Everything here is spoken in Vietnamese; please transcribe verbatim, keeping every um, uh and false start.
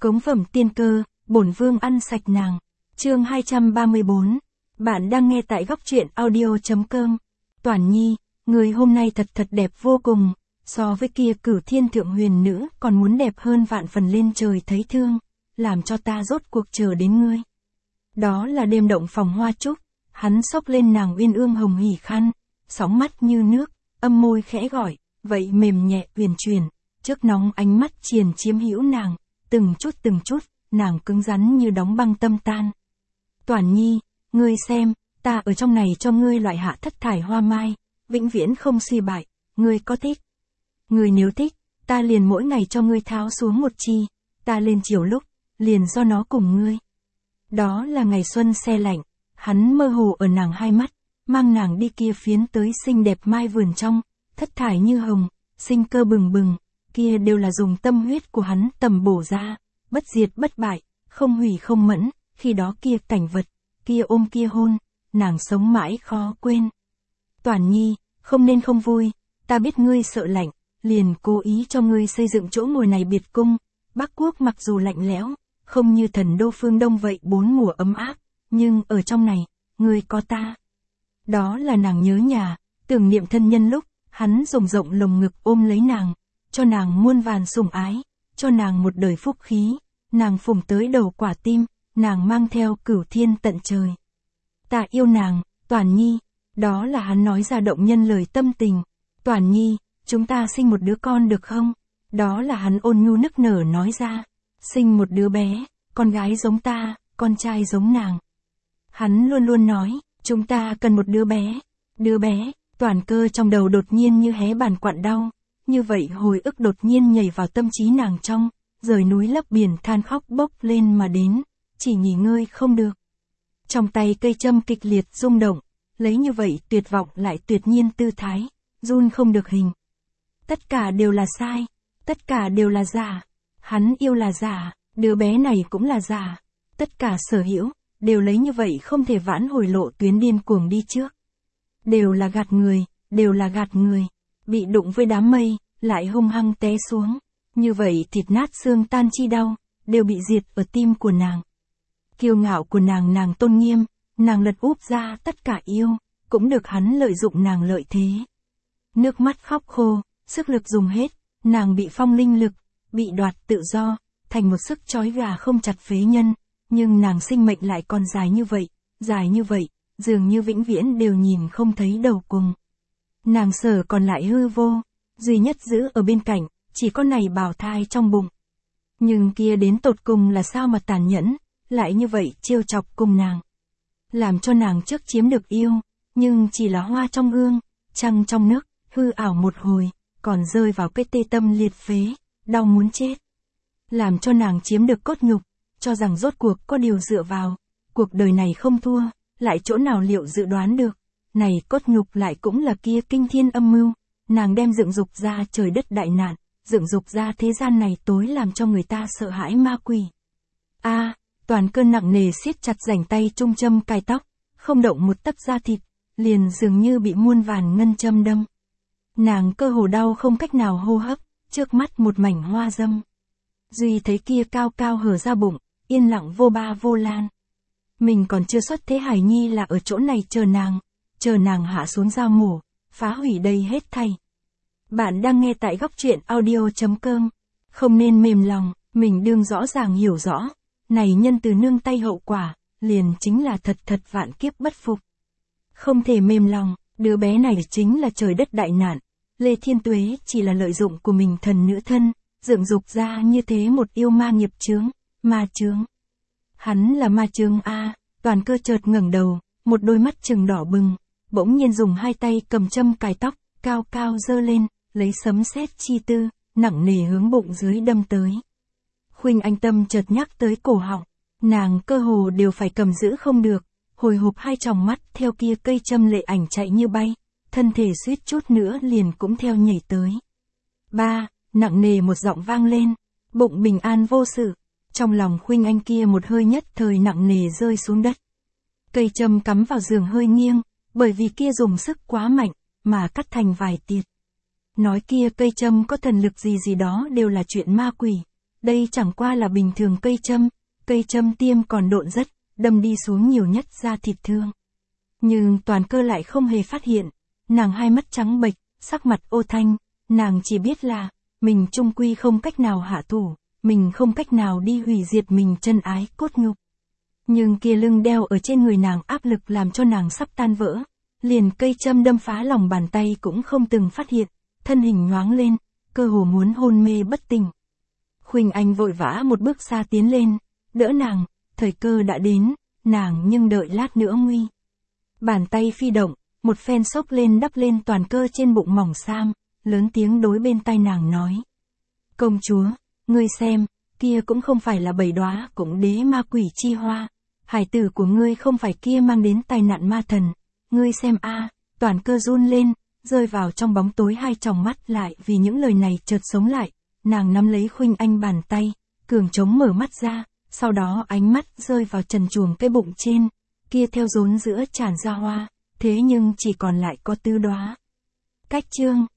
Cống phẩm tiên cơ, bổn vương ăn sạch nàng. Chương hai trăm ba mươi bốn. Bạn đang nghe tại góc truyện audio chấm com. Toản Nhi, người hôm nay thật thật đẹp vô cùng, so với kia Cửu Thiên Thượng Huyền Nữ còn muốn đẹp hơn vạn phần lên trời thấy thương, làm cho ta rốt cuộc chờ đến ngươi. Đó là đêm động phòng hoa trúc, hắn xốc lên nàng uyên ương hồng hỉ khăn, sóng mắt như nước, âm môi khẽ gọi, vậy mềm nhẹ huyền truyền, trước nóng ánh mắt triền chiếm hữu nàng, từng chút từng chút, nàng cứng rắn như đóng băng tâm tan. Toản Nhi, ngươi xem, ta ở trong này cho ngươi loại hạ thất thải hoa mai, vĩnh viễn không suy bại, ngươi có thích? Ngươi nếu thích, ta liền mỗi ngày cho ngươi tháo xuống một chi, ta lên chiều lúc, liền do nó cùng ngươi. Đó là ngày xuân se lạnh, hắn mơ hồ ở nàng hai mắt, mang nàng đi kia phiến tới xinh đẹp mai vườn trong, thất thải như hồng, sinh cơ bừng bừng, kia đều là dùng tâm huyết của hắn tầm bổ ra, bất diệt bất bại, không hủy không mẫn, khi đó kia cảnh vật, kia ôm kia hôn, nàng sống mãi khó quên. Toản Nhi, không nên không vui, ta biết ngươi sợ lạnh, liền cố ý cho ngươi xây dựng chỗ ngồi này biệt cung, Bắc Quốc mặc dù lạnh lẽo, không như thần đô phương Đông vậy bốn mùa ấm áp, nhưng ở trong này, ngươi có ta. Đó là nàng nhớ nhà, tưởng niệm thân nhân lúc, hắn rộng rộng lồng ngực ôm lấy nàng, cho nàng muôn vàn sủng ái, cho nàng một đời phúc khí, nàng phụng tới đầu quả tim, nàng mang theo cửu thiên tận trời. Ta yêu nàng, Toản Nhi, đó là hắn nói ra động nhân lời tâm tình. Toản Nhi, chúng ta sinh một đứa con được không? Đó là hắn ôn nhu nức nở nói ra. Sinh một đứa bé, con gái giống ta, con trai giống nàng. Hắn luôn luôn nói, chúng ta cần một đứa bé. Đứa bé, Toản Cơ trong đầu đột nhiên như hé bàn quặn đau. Như vậy hồi ức đột nhiên nhảy vào tâm trí nàng trong, rời núi lấp biển than khóc bốc lên mà đến, chỉ nghỉ ngơi không được. Trong tay cây châm kịch liệt rung động, lấy như vậy tuyệt vọng lại tuyệt nhiên tư thái, run không được hình. Tất cả đều là sai, tất cả đều là giả, hắn yêu là giả, đứa bé này cũng là giả, tất cả sở hữu, đều lấy như vậy không thể vãn hồi lộ tuyến điên cuồng đi trước. Đều là gạt người, đều là gạt người, bị đụng với đám mây, lại hung hăng té xuống, như vậy thịt nát xương tan chi đau, đều bị diệt ở tim của nàng. Kiêu ngạo của nàng nàng tôn nghiêm, nàng lật úp ra tất cả yêu, cũng được hắn lợi dụng nàng lợi thế. Nước mắt khóc khô, sức lực dùng hết, nàng bị phong linh lực, bị đoạt tự do, thành một sức trói gà không chặt phế nhân, nhưng nàng sinh mệnh lại còn dài như vậy, dài như vậy, dường như vĩnh viễn đều nhìn không thấy đầu cùng. Nàng sở còn lại hư vô, duy nhất giữ ở bên cạnh, chỉ có này bào thai trong bụng. Nhưng kia đến tột cùng là sao mà tàn nhẫn, lại như vậy trêu chọc cùng nàng. Làm cho nàng trước chiếm được yêu, nhưng chỉ là hoa trong gương, trăng trong nước, hư ảo một hồi, còn rơi vào cái tê tâm liệt phế, đau muốn chết. Làm cho nàng chiếm được cốt nhục, cho rằng rốt cuộc có điều dựa vào, cuộc đời này không thua, lại chỗ nào liệu dự đoán được, này cốt nhục lại cũng là kia kinh thiên âm mưu, nàng đem dựng dục ra trời đất đại nạn, dựng dục ra thế gian này tối làm cho người ta sợ hãi ma quỷ. A, à, toàn cơn nặng nề siết chặt rảnh tay trung châm cài tóc, không động một tấc da thịt, liền dường như bị muôn vàn ngân châm đâm. Nàng cơ hồ đau không cách nào hô hấp, trước mắt một mảnh hoa dâm. Duy thấy kia cao cao hở ra bụng, yên lặng vô ba vô lan. Mình còn chưa xuất thế Hải Nhi là ở chỗ này chờ nàng, chờ nàng hạ xuống dao mổ, phá hủy đây hết thảy. Bạn đang nghe tại góc truyện audio chấm com. Không nên mềm lòng, mình đương rõ ràng hiểu rõ. Này nhân từ nương tay hậu quả, liền chính là thật thật vạn kiếp bất phục. Không thể mềm lòng, đứa bé này chính là trời đất đại nạn. Lê Thiên Tuế chỉ là lợi dụng của mình thần nữ thân, dựng dục ra như thế một yêu ma nghiệp chướng, ma chướng. Hắn là ma chướng a. Toàn Cơ chợt ngẩng đầu, một đôi mắt trừng đỏ bừng, bỗng nhiên dùng hai tay cầm châm cài tóc, cao cao giơ lên, lấy sấm sét chi tư, nặng nề hướng bụng dưới đâm tới. Khuynh Anh tâm chợt nhắc tới cổ họng, nàng cơ hồ đều phải cầm giữ không được, hồi hộp hai tròng mắt theo kia cây châm lệ ảnh chạy như bay, thân thể suýt chút nữa liền cũng theo nhảy tới. Ba, nặng nề một giọng vang lên, bụng bình an vô sự, trong lòng Khuynh Anh kia một hơi nhất thời nặng nề rơi xuống đất. Cây châm cắm vào giường hơi nghiêng, bởi vì kia dùng sức quá mạnh, mà cắt thành vài tiệt. Nói kia cây châm có thần lực gì gì đó đều là chuyện ma quỷ, đây chẳng qua là bình thường cây châm, cây châm tiêm còn độn rất, đâm đi xuống nhiều nhất da thịt thương. Nhưng Toàn Cơ lại không hề phát hiện, nàng hai mắt trắng bệch, sắc mặt ô thanh, nàng chỉ biết là, mình chung quy không cách nào hạ thủ, mình không cách nào đi hủy diệt mình chân ái cốt nhục. Nhưng kia lưng đeo ở trên người nàng áp lực làm cho nàng sắp tan vỡ, liền cây châm đâm phá lòng bàn tay cũng không từng phát hiện, thân hình nhoáng lên, cơ hồ muốn hôn mê bất tỉnh. Khuynh Anh vội vã một bước xa tiến lên, đỡ nàng, thời cơ đã đến, nàng nhưng đợi lát nữa nguy. Bàn tay phi động, một phen xốc lên đắp lên Toàn Cơ trên bụng mỏng sam, lớn tiếng đối bên tai nàng nói. Công chúa, ngươi xem, kia cũng không phải là bảy đóa cũng đế ma quỷ chi hoa, hải tử của ngươi không phải kia mang đến tai nạn ma thần, ngươi xem a. Toàn Cơ run lên, rơi vào trong bóng tối hai tròng mắt lại vì những lời này chợt sống lại, nàng nắm lấy Khuynh Anh bàn tay, cường trống mở mắt ra, sau đó ánh mắt rơi vào trần truồng cái bụng trên, kia theo rốn giữa tràn ra hoa, thế nhưng chỉ còn lại có tứ đóa. Cách chương